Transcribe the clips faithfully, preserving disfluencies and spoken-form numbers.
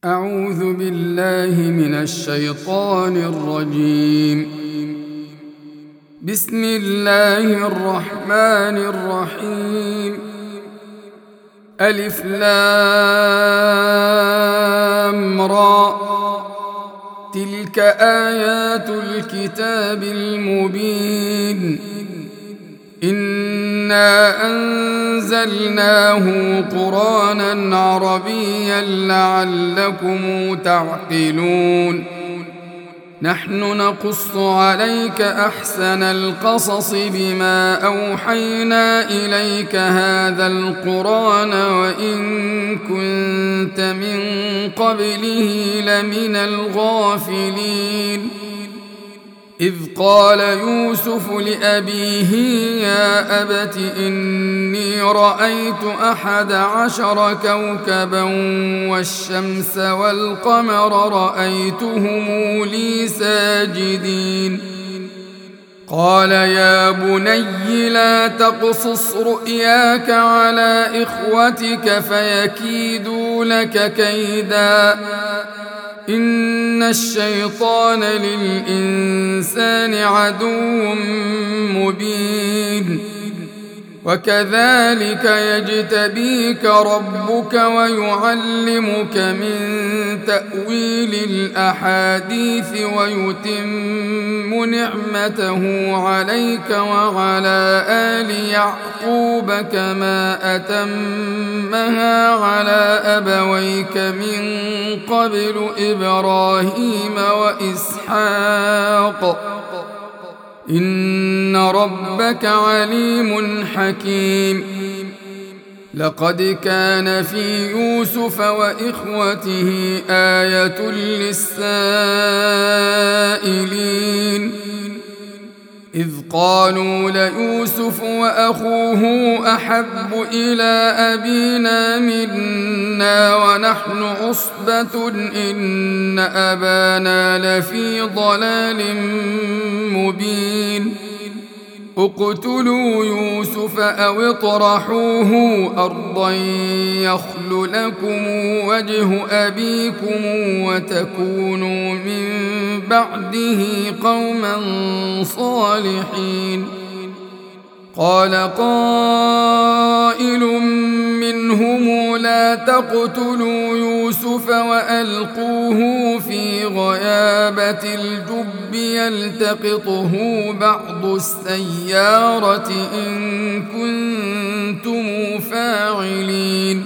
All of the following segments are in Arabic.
أعوذ بالله من الشيطان الرجيم. بسم الله الرحمن الرحيم. ألف لام را، تلك آيات الكتاب المبين. إنا أنزلناه قرآنا عربيا لعلكم تعقلون. نحن نقص عليك أحسن القصص بما أوحينا إليك هذا القرآن وإن كنت من قبله لمن الغافلين. إذ قال يوسف لأبيه يا أبت إني رأيت أحد عشر كوكبا والشمس والقمر رأيتهم لي ساجدين. قال يا بني لا تقصص رؤياك على إخوتك فيكيدوا لك كيدا، إن الشيطان للإنسان عدو مبين. وكذلك يجتبيك ربك ويعلمك من تأويل الأحاديث ويتم نعمته عليك وعلى آل يعقوب كما أتمها على أبويك من قبل إبراهيم وإسحاق إن ربك عليم حكيم. لقد كان في يوسف وإخوته آية للسائلين إذ قالوا ليوسف وأخوه أحب إلى أبينا منا ونحن عصبة إن أبانا لفي ضلال مبين. اقتلوا يوسف أو اطرحوه أرضا يخل لكم وجه أبيكم وتكونوا من بعده قوما صالحين. قال قائل منهم لا تقتلوا يوسف وألقوه في غيابة الجب يلتقطه بعض السيارة إن كنتم فاعلين.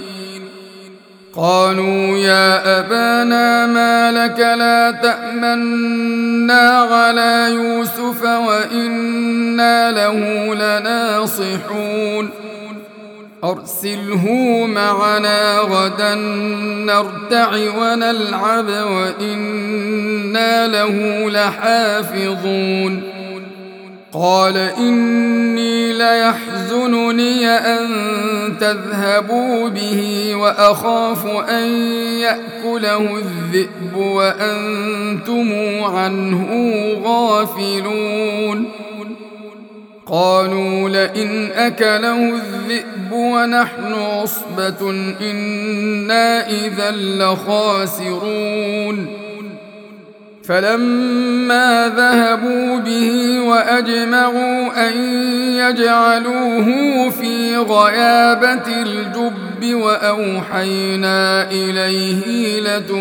قالوا يا أبانا ما لك لا تأمنا على يوسف وإنا له لناصحون. أرسله معنا غدا نرتع ونلعب وإنا له لحافظون. قال إني ليحزنني أن تذهبوا به وأخاف أن يأكله الذئب وأنتم عنه غافلون. قالوا لئن أكله الذئب ونحن عصبة إنا إذا لخاسرون. فلما ذهبوا به وأجمعوا أن يجعلوه في غيابة الجب وأوحينا إليه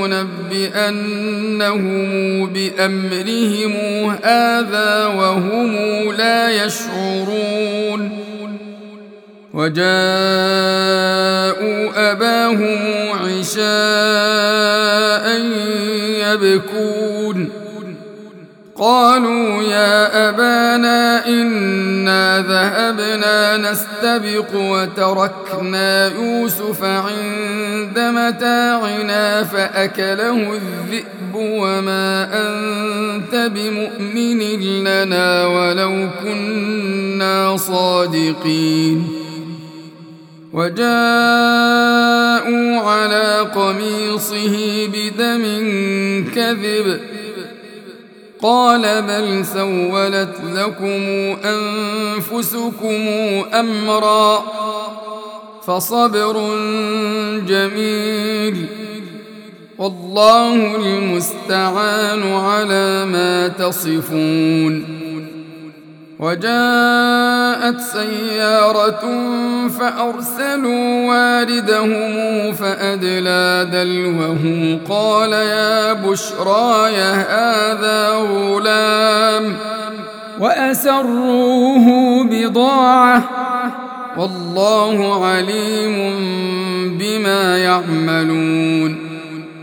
لتنبئنهم بأمرهم هذا وهم لا يشعرون. وجاءوا أباهم عشاء يبكون. قالوا يا أبانا إنا ذهبنا نستبق وتركنا يوسف عند متاعنا فأكله الذئب وما أنت بمؤمن لنا ولو كنا صادقين. وجاءوا على قميصه بدم كذب قال بل سولت لكم أنفسكم أمرا فصبر جميل والله المستعان على ما تصفون. وجاءت سيارة فأرسلوا واردهم فأدلى دلوه قال يا بشراي هذا غلام وأسروه بضاعة والله عليم بما يعملون.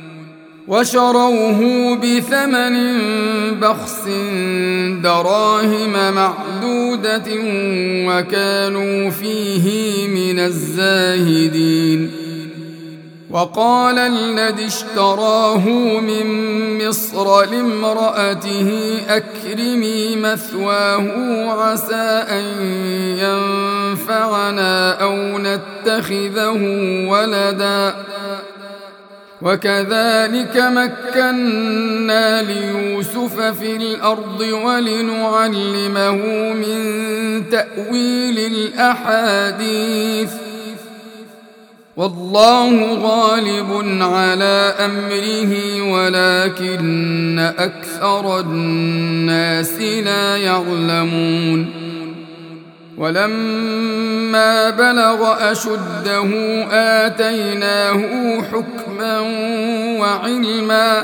وشروه بثمن بخس دراهم معدودة وكانوا فيه من الزاهدين. وقال الذي اشتراه من مصر لامرأته أكرمي مثواه عسى أن ينفعنا أو نتخذه ولدا وكذلك مكنا ليوسف في الأرض ولنعلمه من تأويل الأحاديث والله غالب على أمره ولكن أكثر الناس لا يعلمون. ولما بلغ أشده آتيناه حكما وعلما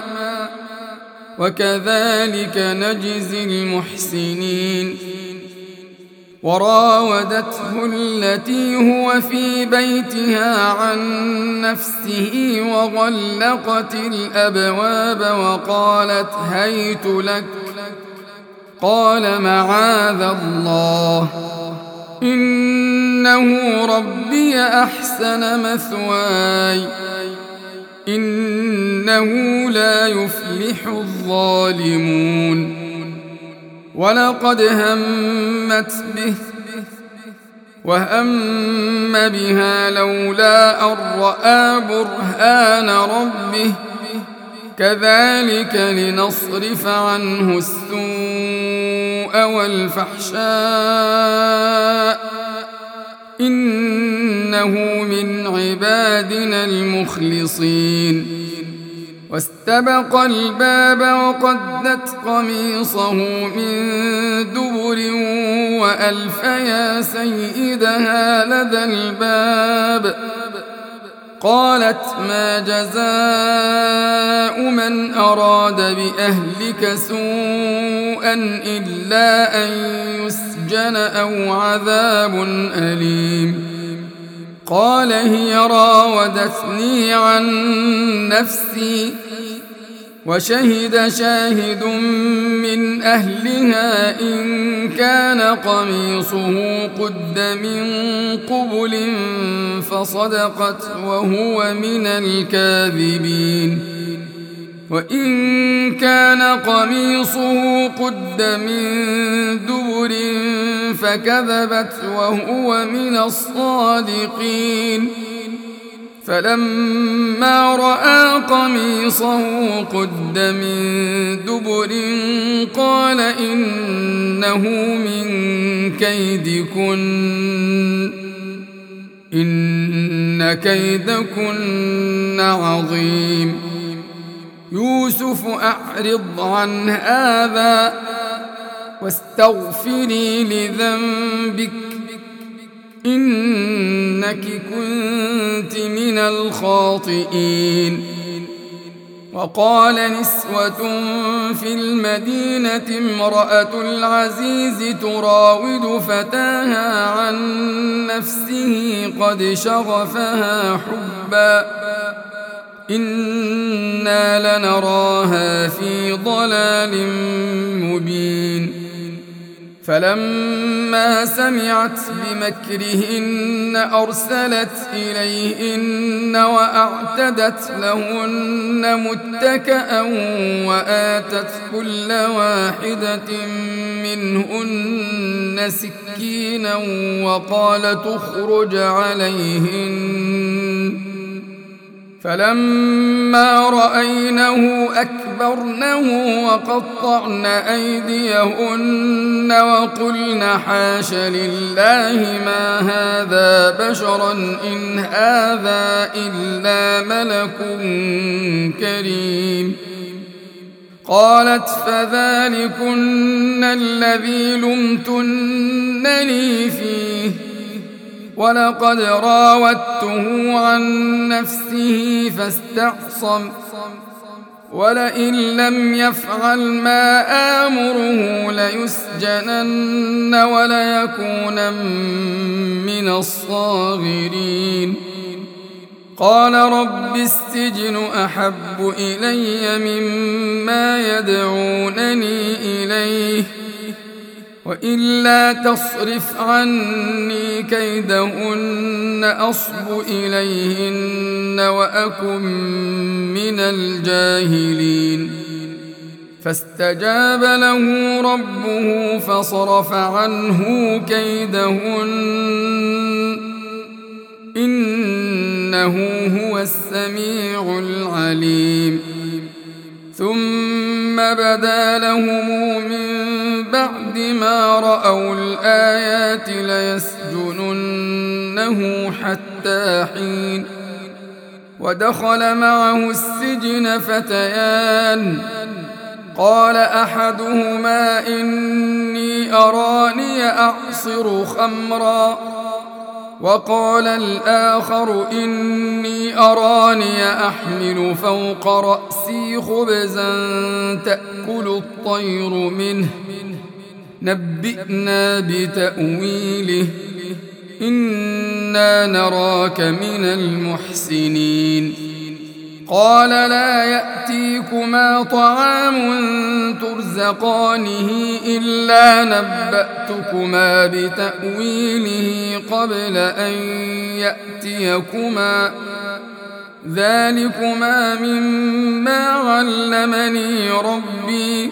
وكذلك نجزي المحسنين. وراودته التي هو في بيتها عن نفسه وغلقت الأبواب وقالت هيت لك قال معاذ الله إنه ربي أحسن مثواي إنه لا يفلح الظالمون. ولقد همت به وهم بها لولا أن رأى برهان ربه كذلك لنصرف عنه السوء والفحشاء إنه من عبادنا المخلصين. واستبق الباب وقدت قميصه من دبر وألف يا سيدها لدى الباب قالت ما جزاء من أراد بأهلك سوءا إلا أن يسجن أو عذاب أليم. قال هي راودتني عن نفسي وشهد شاهد من أهلها إن كان قميصه قد من قبل فصدقت وهو من الكاذبين وإن كان قميصه قد من دبر فكذبت وهو من الصادقين. فلما رأى قميصه قد من دبر قال إنه من كيدكن إن كيدكن عظيم. يوسف أعرض عن هذا واستغفري لذنبك إنك كنت من الخاطئين. وقال نسوة في المدينة امرأة العزيز تراود فتاها عن نفسه قد شغفها حبا إنا لنراها في ضلال مبين. فلما سمعت بمكرهن أرسلت إليهن وأعتدت لهن متكأ وآتت كل واحدة منهن سكينا وقالت اخرج عليهن فلما رأينه أكبرنه وقطعن أيديهن وقلن حاش لله ما هذا بشرا إن هذا إلا ملك كريم. قالت فذلكن الذي لمتنني فيه ولقد راودته عن نفسه فاستعصم ولئن لم يفعل ما آمره ليسجنن وليكون من الصاغرين. قال رب السجن أحب إلي مما يدعونني إليه وإلا تصرف عني كيدهن أصب إليهن وأكن من الجاهلين. فاستجاب له ربه فصرف عنه كيدهن إنه هو السميع العليم. ثم بدا لهم من بعد ما رأوا الآيات ليسجننه حتى حين. ودخل معه السجن فتيان قال أحدهما إني أراني أعصر خمرا وقال الآخر إني أراني أحمل فوق رأسي خبزا تأكل الطير منه نبئنا بتأويله إنا نراك من المحسنين. قال لا يأتيكما طعام ترزقانه إلا نبأتكما بتأويله قبل أن يأتيكما ذلكما مما علمني ربي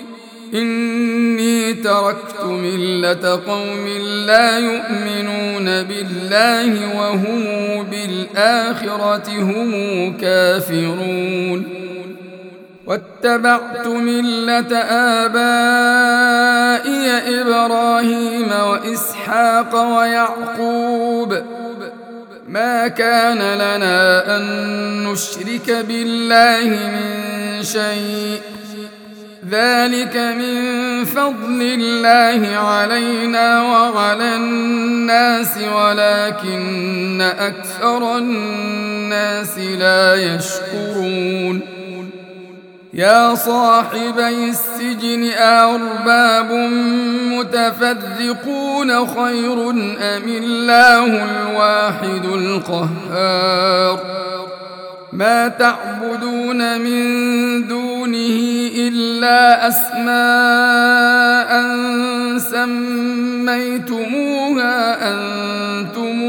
إني تركت ملة قوم لا يؤمنون بالله وهم بالآخرة هم كافرون واتبعت ملة آبائي إبراهيم وإسحاق ويعقوب ما كان لنا أن نشرك بالله من شيء ذلك من فضل الله علينا وعلى الناس ولكن أكثر الناس لا يشكرون. يا صاحبي السجن أأرباب متفرقون خير أم الله الواحد القهار. ما تعبدون من دونه إلا أسماء سميتموها أنتم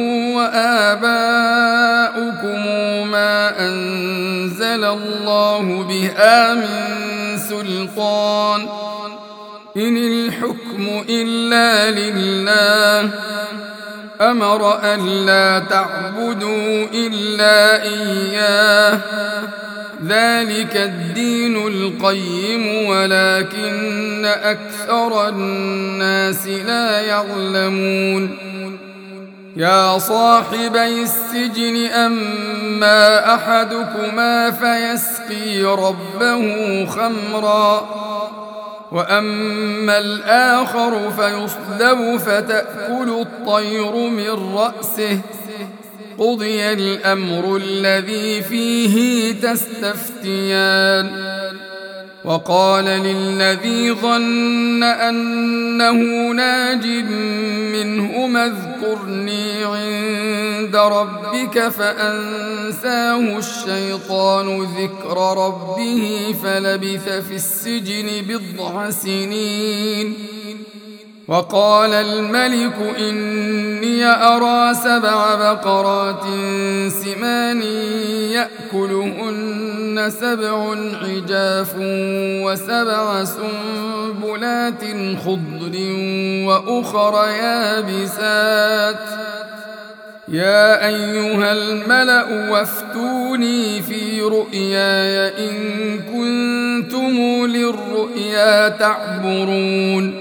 وآباؤكم ما أنزل الله بها من سلطان إن الحكم إلا لله أمر ألا تعبدوا إلا إياه ذلك الدين القيم ولكن أكثر الناس لا يعلمون. يا صاحبي السجن أما أحدكما فيسقي ربه خمرا وأما الآخر فيصلب فتأكل الطير من رأسه قضي الأمر الذي فيه تستفتيان. وقال للذي ظن أنه ناج منهما اذكرني عند ربك فأنساه الشيطان ذكر ربه فلبث في السجن بضع سنين. وقال الملك إني أرى سبع بقرات سمان يأكلهن سبع عجاف وسبع سنبلات خضر وأخر يابسات يا أيها الملأ وافتوني في رؤياي إن كنتم للرؤيا تعبرون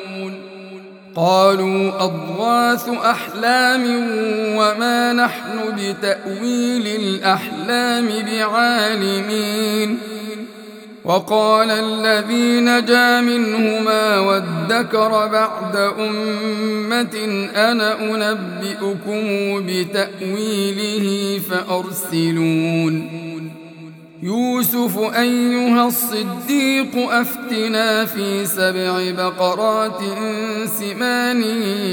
قالوا أضغاث أحلام وما نحن بتأويل الأحلام بعالمين وقال الذي نجا منهما وادكر بعد أمة أنا أنبئكم بتأويله فأرسلون يوسف أيها الصديق أفتنا في سبع بقرات سمان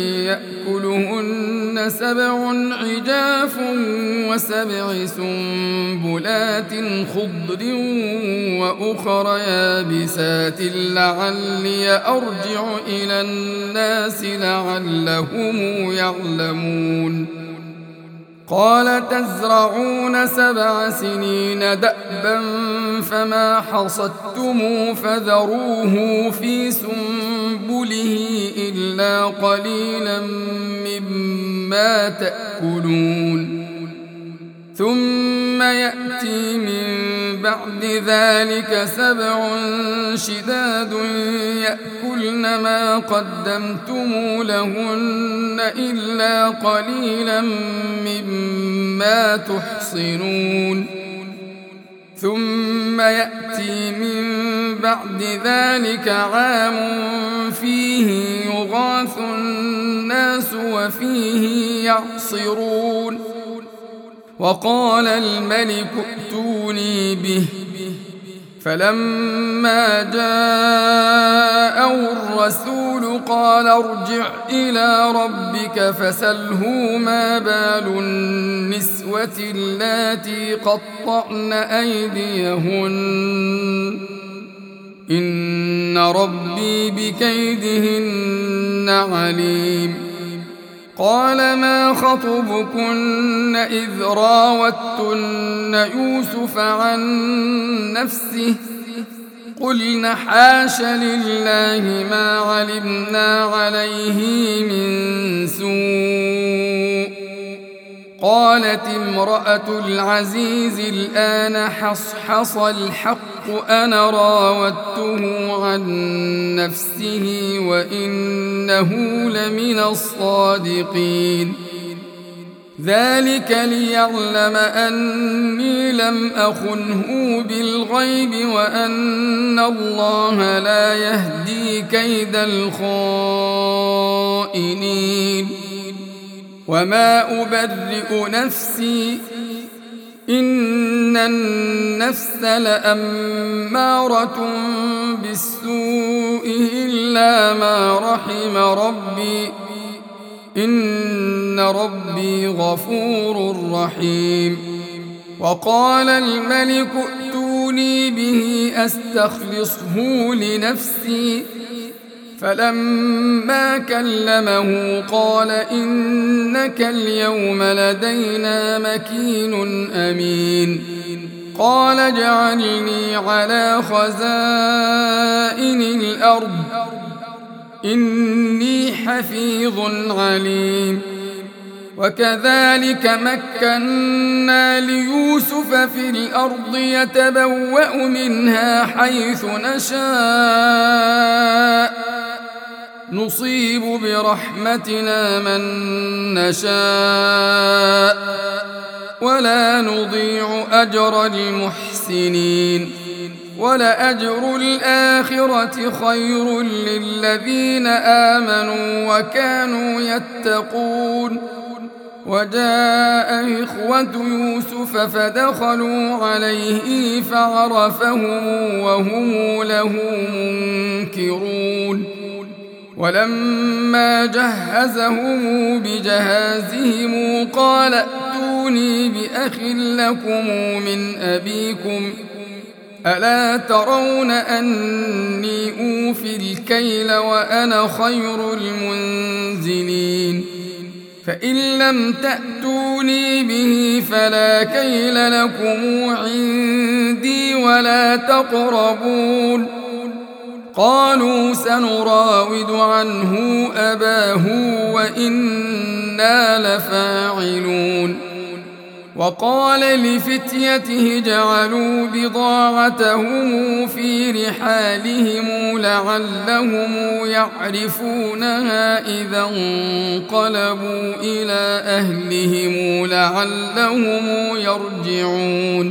يأكلهن سبع عجاف وسبع سنبلات خضر وأخر يابسات لعلي أرجع إلى الناس لعلهم يعلمون قال تزرعون سبع سنين دأبا فما حصدتم فذروه في سنبله إلا قليلا مما تأكلون ثم يأتي من بعد ذلك سبع شداد يأكلن ما قدمتم لهن إلا قليلا مما تحصنون ثم يأتي من بعد ذلك عام فيه يغاث الناس وفيه يعصرون وقال الملك ائتوني به فلما جاءه الرسول قال ارجع إلى ربك فسله ما بال النسوة اللاتي قطعن أيديهن إن ربي بكيدهن عليم قال ما خطبكن إذ راوتن يوسف عن نفسه قلن حاش لله ما علمنا عليه من سوء قالت امرأة العزيز الآن حصحص الحق أنا راودته عن نفسه وإنه لمن الصادقين ذلك ليعلم أني لم أخنه بالغيب وأن الله لا يهدي كيد الخائنين وما أبرئ نفسي إن النفس لأمارة بالسوء إلا ما رحم ربي إن ربي غفور رحيم وقال الملك ائتوني به أستخلصه لنفسي فلما كلمه قال إنك اليوم لدينا مكين أمين قال اجعلني على خزائن الأرض إني حفيظ عليم وكذلك مكنا ليوسف في الأرض يتبوأ منها حيث نشاء نصيب برحمتنا من نشاء ولا نضيع أجر المحسنين ولأجر الآخرة خير للذين آمنوا وكانوا يتقون وجاء إخوة يوسف فدخلوا عليه فعرفهم وهم له منكرون ولما جهزهم بجهازهم قال ائتوني بأخ لكم من أبيكم ألا ترون أني أوفي الكيل وأنا خير المنزلين فإن لم تأتوني به فلا كيل لكم عندي ولا تقربون قالوا سنراود عنه أباه وإن إنا لفاعلون وقال لفتيته جعلوا بضاعتهم في رحالهم لعلهم يعرفونها إذا انقلبوا إلى أهلهم لعلهم يرجعون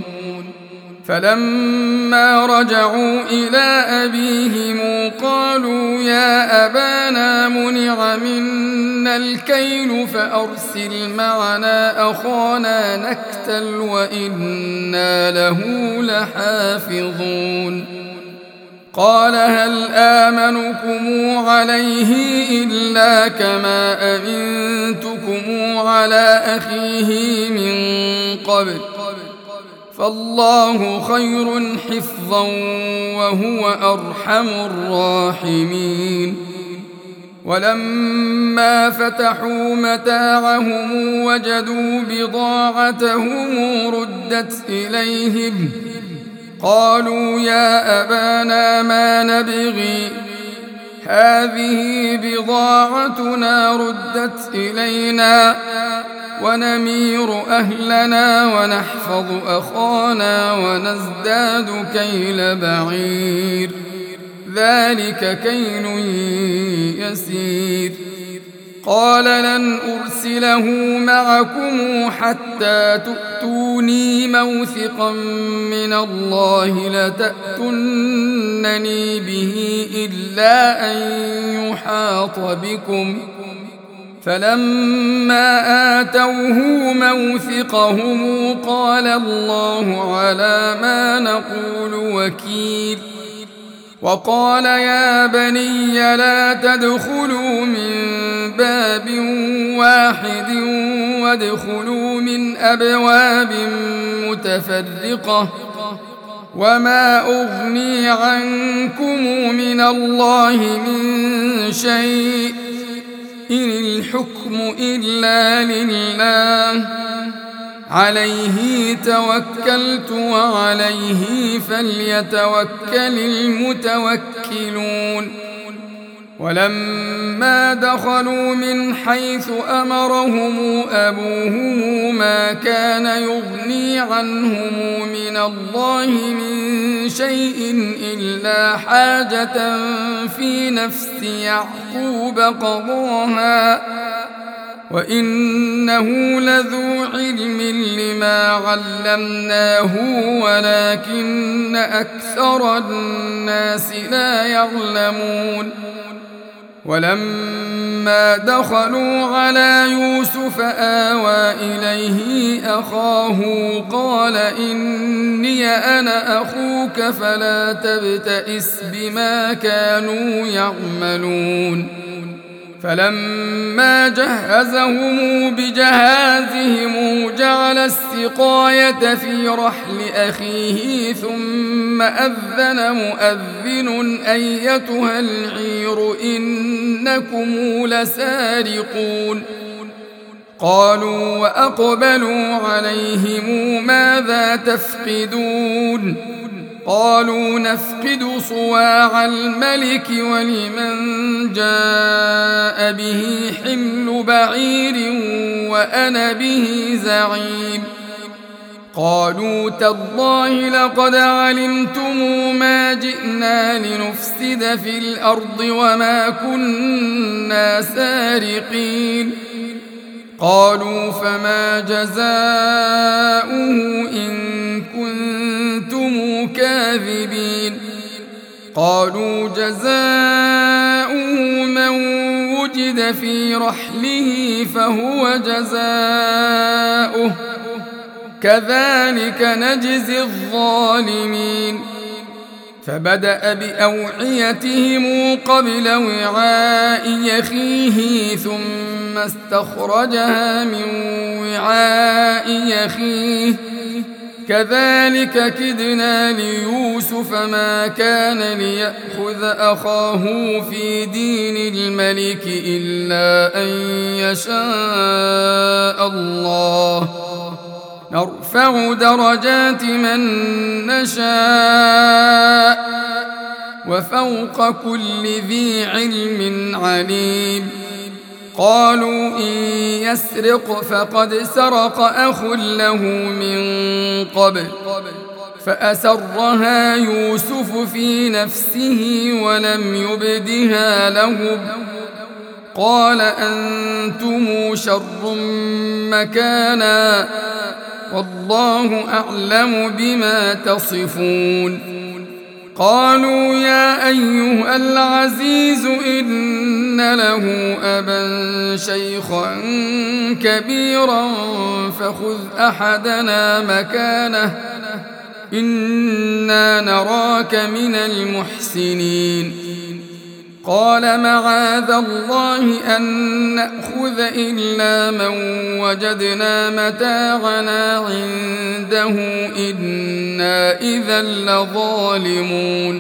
فلما رجعوا إلى أبيهم قالوا يا أبانا منع منا الكيل فأرسل معنا أخانا نكتل وإنا له لحافظون قال هل آمنكم عليه إلا كما أمنتكم على أخيه من قبل فالله خير حفظا وهو أرحم الراحمين ولما فتحوا متاعهم وجدوا بضاعتهم ردت إليهم قالوا يا أبانا ما نبغي هذه بضاعتنا ردت إلينا ونمير أهلنا ونحفظ أخانا ونزداد كيل بعير ذلك كيل يسير قال لن أرسله معكم حتى تؤتوني موثقا من الله لتأتونني به إلا أن يحاط بكم فلما آتوه موثقهم قال الله على ما نقول وكيل وقال يا بني لا تدخلوا من باب واحد وادخلوا من أبواب متفرقة وما أغني عنكم من الله من شيء إن الحكم إلا لله عليه توكلت وعليه فليتوكل المتوكلون ولما دخلوا من حيث أمرهم أبوهم ما كان يغني عنهم من الله من شيء إلا حاجة في نفس يعقوب قضاها وإنه لذو علم لما علمناه ولكن أكثر الناس لا يعلمون ولما دخلوا على يوسف آوى إليه أخاه قال إني أنا أخوك فلا تبتئس بما كانوا يعملون فلما جهزهم بجهازهم جعل السقاية في رحل أخيه ثم أذن مؤذن أيتها العير إنكم لسارقون قالوا وأقبلوا عليهم ماذا تفقدون قالوا نفقد صواع الملك ولمن جاء به حمل بعير وأنا به زعيم قالوا تالله لقد علمتم ما جئنا لنفسد في الأرض وما كنا سارقين قالوا فما جزاؤه إن كنتم كاذبين قالوا جزاؤه من وجد في رحله فهو جزاؤه كذلك نجزي الظالمين فبدأ بأوعيتهم قبل وعاء يخيه ثم استخرجها من وعاء يخيه كذلك كدنا ليوسف ما كان ليأخذ أخاه في دين الملك إلا أن يشاء الله نرفع درجات من نشاء وفوق كل ذي علم عليم قالوا إن يسرق فقد سرق أخ له من قبل فأسرها يوسف في نفسه ولم يبدها لهم قال أنتم شر مكانا والله أعلم بما تصفون قالوا يا أيها العزيز إن له أبا شيخا كبيرا فخذ أحدنا مكانه إنا نراك من المحسنين قال معاذ الله أن نأخذ إلا من وجدنا متاعنا عنده إنا إذا لظالمون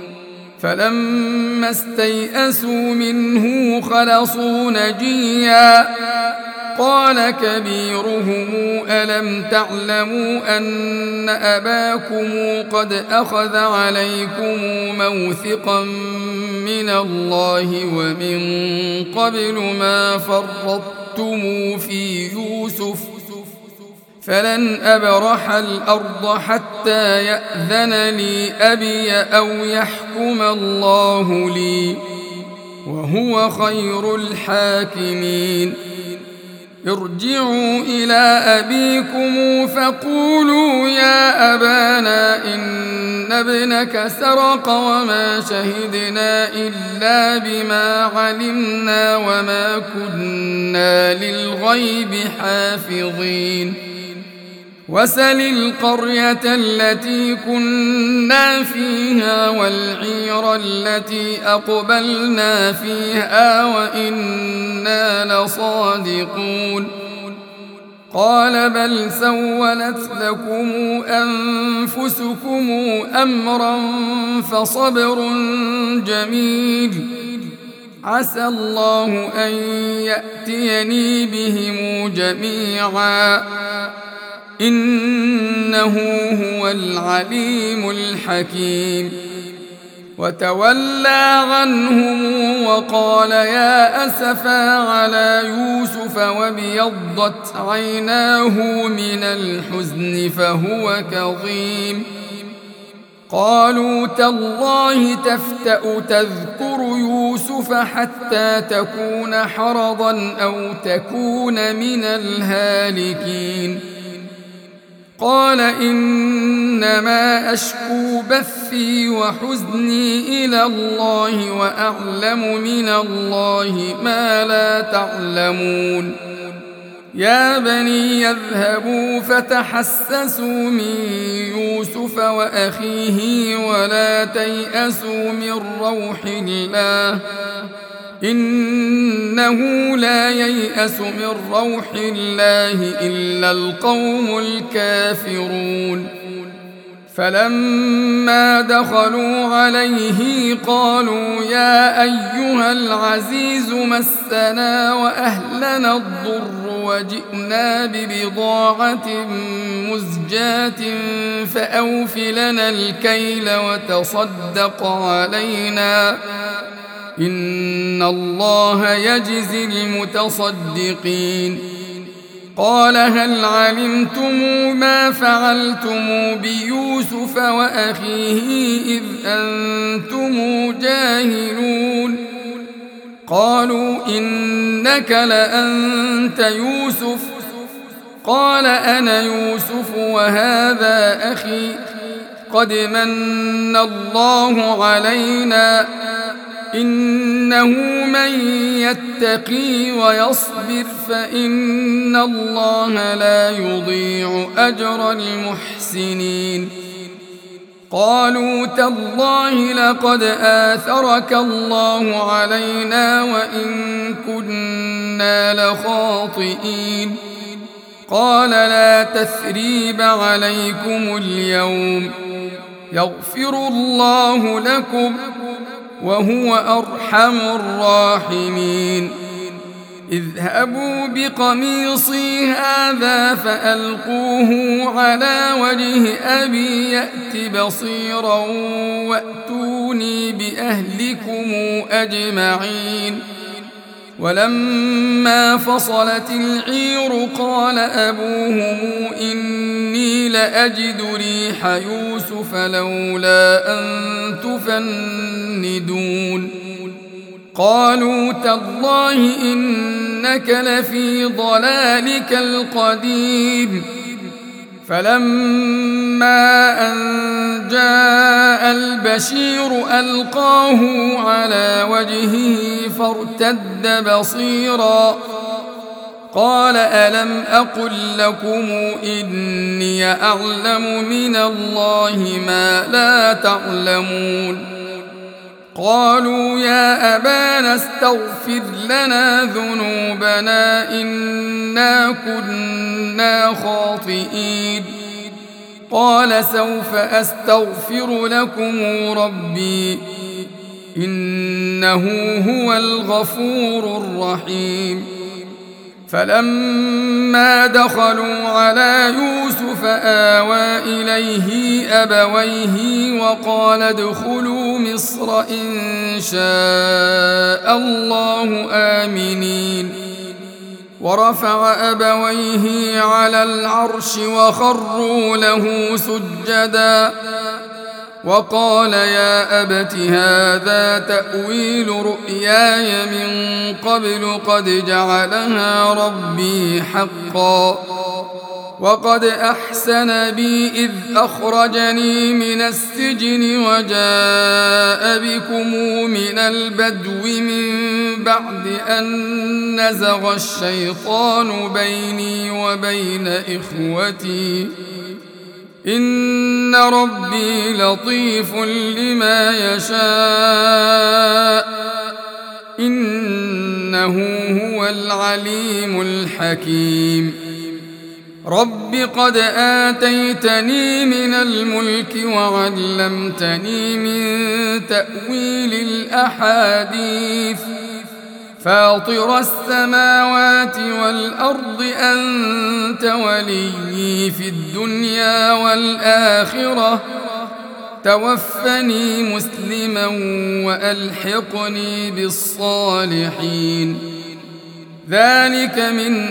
فلما استيئسوا منه خلصوا نجيا قال كبيرهم ألم تعلموا أن أباكم قد أخذ عليكم موثقا من الله ومن قبل ما فرطتم في يوسف فلن أبرح الأرض حتى يأذن لي أبي أو يحكم الله لي وهو خير الحاكمين ارجعوا إلى أبيكم فقولوا يا أبانا إن ابنك سرق وما شهدنا إلا بما علمنا وما كنا للغيب حافظين وسل القرية التي كنا فيها والعير التي أقبلنا فيها وإنا لصادقون قال بل سولت لكم أنفسكم أمرا فصبر جميل عسى الله أن يأتيني بهم جميعا إنه هو العليم الحكيم وتولى عنهم وقال يا أسفا على يوسف وابيضت عيناه من الحزن فهو كظيم قالوا تالله تفتأ تذكر يوسف حتى تكون حرضا أو تكون من الهالكين قال إنما أشكو بثي وحزني إلى الله وأعلم من الله ما لا تعلمون يا بني يذهبوا فتحسسوا من يوسف وأخيه ولا تيأسوا من روح الله إنه لا ييأس من روح الله إلا القوم الكافرون فلما دخلوا عليه قالوا يا أيها العزيز مسنا وأهلنا الضر وجئنا ببضاعة مزجاة فأوف لنا الكيل وتصدق علينا إن الله يجزي المتصدقين قال هل علمتم ما فعلتم بيوسف وأخيه إذ أنتم جاهلون قالوا إنك لأنت يوسف قال أنا يوسف وهذا أخي قد من الله علينا إنه من يتقي ويصبر فإن الله لا يضيع أجر المحسنين قالوا تالله لقد آثرك الله علينا وإن كنا لخاطئين قال لا تثريب عليكم اليوم يغفر الله لكم وهو أرحم الراحمين اذهبوا بقميصي هذا فألقوه على وجه أبي يأت بصيرا وأتوني بأهلكم أجمعين ولما فصلت العير قال أبوهم إني لأجد ريح يوسف لولا أن تفندون قالوا تالله إنك لفي ضلالك القديم فلما أن جاء البشير ألقاه على وجهه فارتد بصيرا قال ألم أقل لكم إني أعلم من الله ما لا تعلمون قالوا يا أبانا استغفر لنا ذنوبنا إنا كنا خاطئين قال سوف أستغفر لكم ربي إنه هو الغفور الرحيم فلما دخلوا على يوسف آوى إليه أبويه وقال ادخلوا مصر إن شاء الله آمنين ورفع أبويه على العرش وخروا له سجدا وقال يا أبت هذا تأويل رؤياي من قبل قد جعلها ربي حقا وقد أحسن بي إذ أخرجني من السجن وجاء بكم من البدو من بعد أن نزغ الشيطان بيني وبين إخوتي إن ربي لطيف لما يشاء إنه هو العليم الحكيم رب قد آتيتني من الملك وعلمتني من تأويل الأحاديث فاطر السماوات والأرض أنت وليي في الدنيا والآخرة توفني مسلما وألحقني بالصالحين ذلك من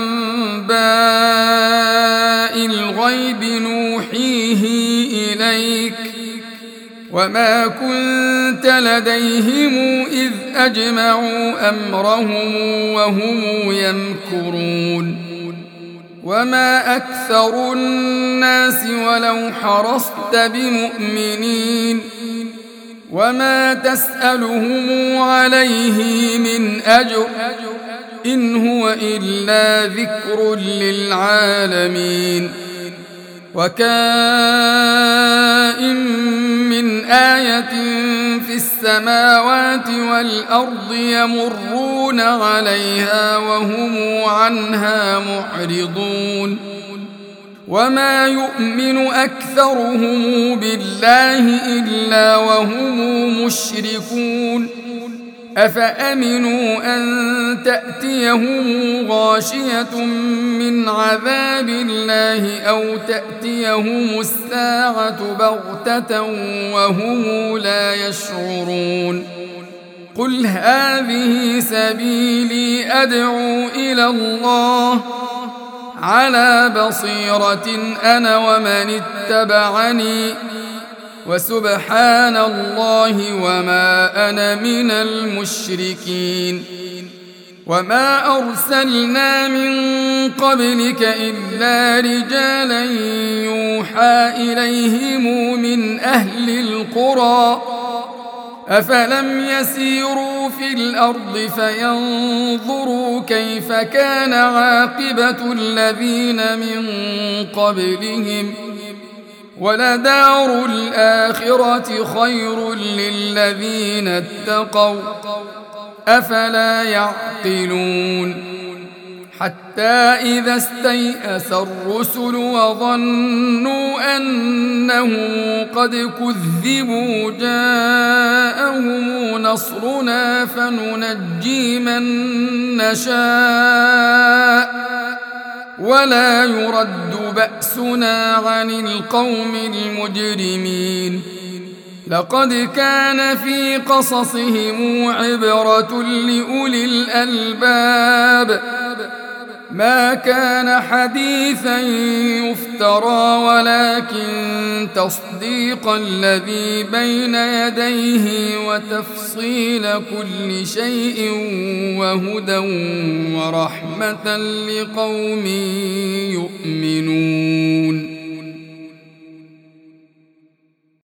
أنباء الغيب نوحيه إليك وما كنت لديهم إذ أجمعوا أمرهم وهم يمكرون وما أكثر الناس ولو حرصت بمؤمنين وما تسألهم عليه من أجر إن هو إلا ذكر للعالمين وكائن من آية في السماوات والأرض يمرون عليها وهم عنها معرضون وما يؤمن أكثرهم بالله إلا وهم مشركون أفأمنوا أن تأتيهم غاشية من عذاب الله أو تأتيهم الساعة بغتة وهم لا يشعرون قل هذه سبيلي أدعو إلى الله على بصيرة أنا ومن اتبعني وسبحان الله وما أنا من المشركين وما أرسلنا من قبلك إلا رجالا يوحى إليهم من أهل القرى أفلم يسيروا في الأرض فينظروا كيف كان عاقبة الذين من قبلهم ولدار الآخرة خير للذين اتقوا أفلا يعقلون حتى إذا استيأس الرسل وظنوا أنهم قد كذبوا جاءهم نصرنا فننجي من نشاء ولا يرد بأسنا عن القوم المجرمين لقد كان في قصصهم عبرة لأولي الألباب ما كان حديثا يفترى ولكن تصديق الذي بين يديه وتفصيل كل شيء وهدى ورحمة لقوم يؤمنون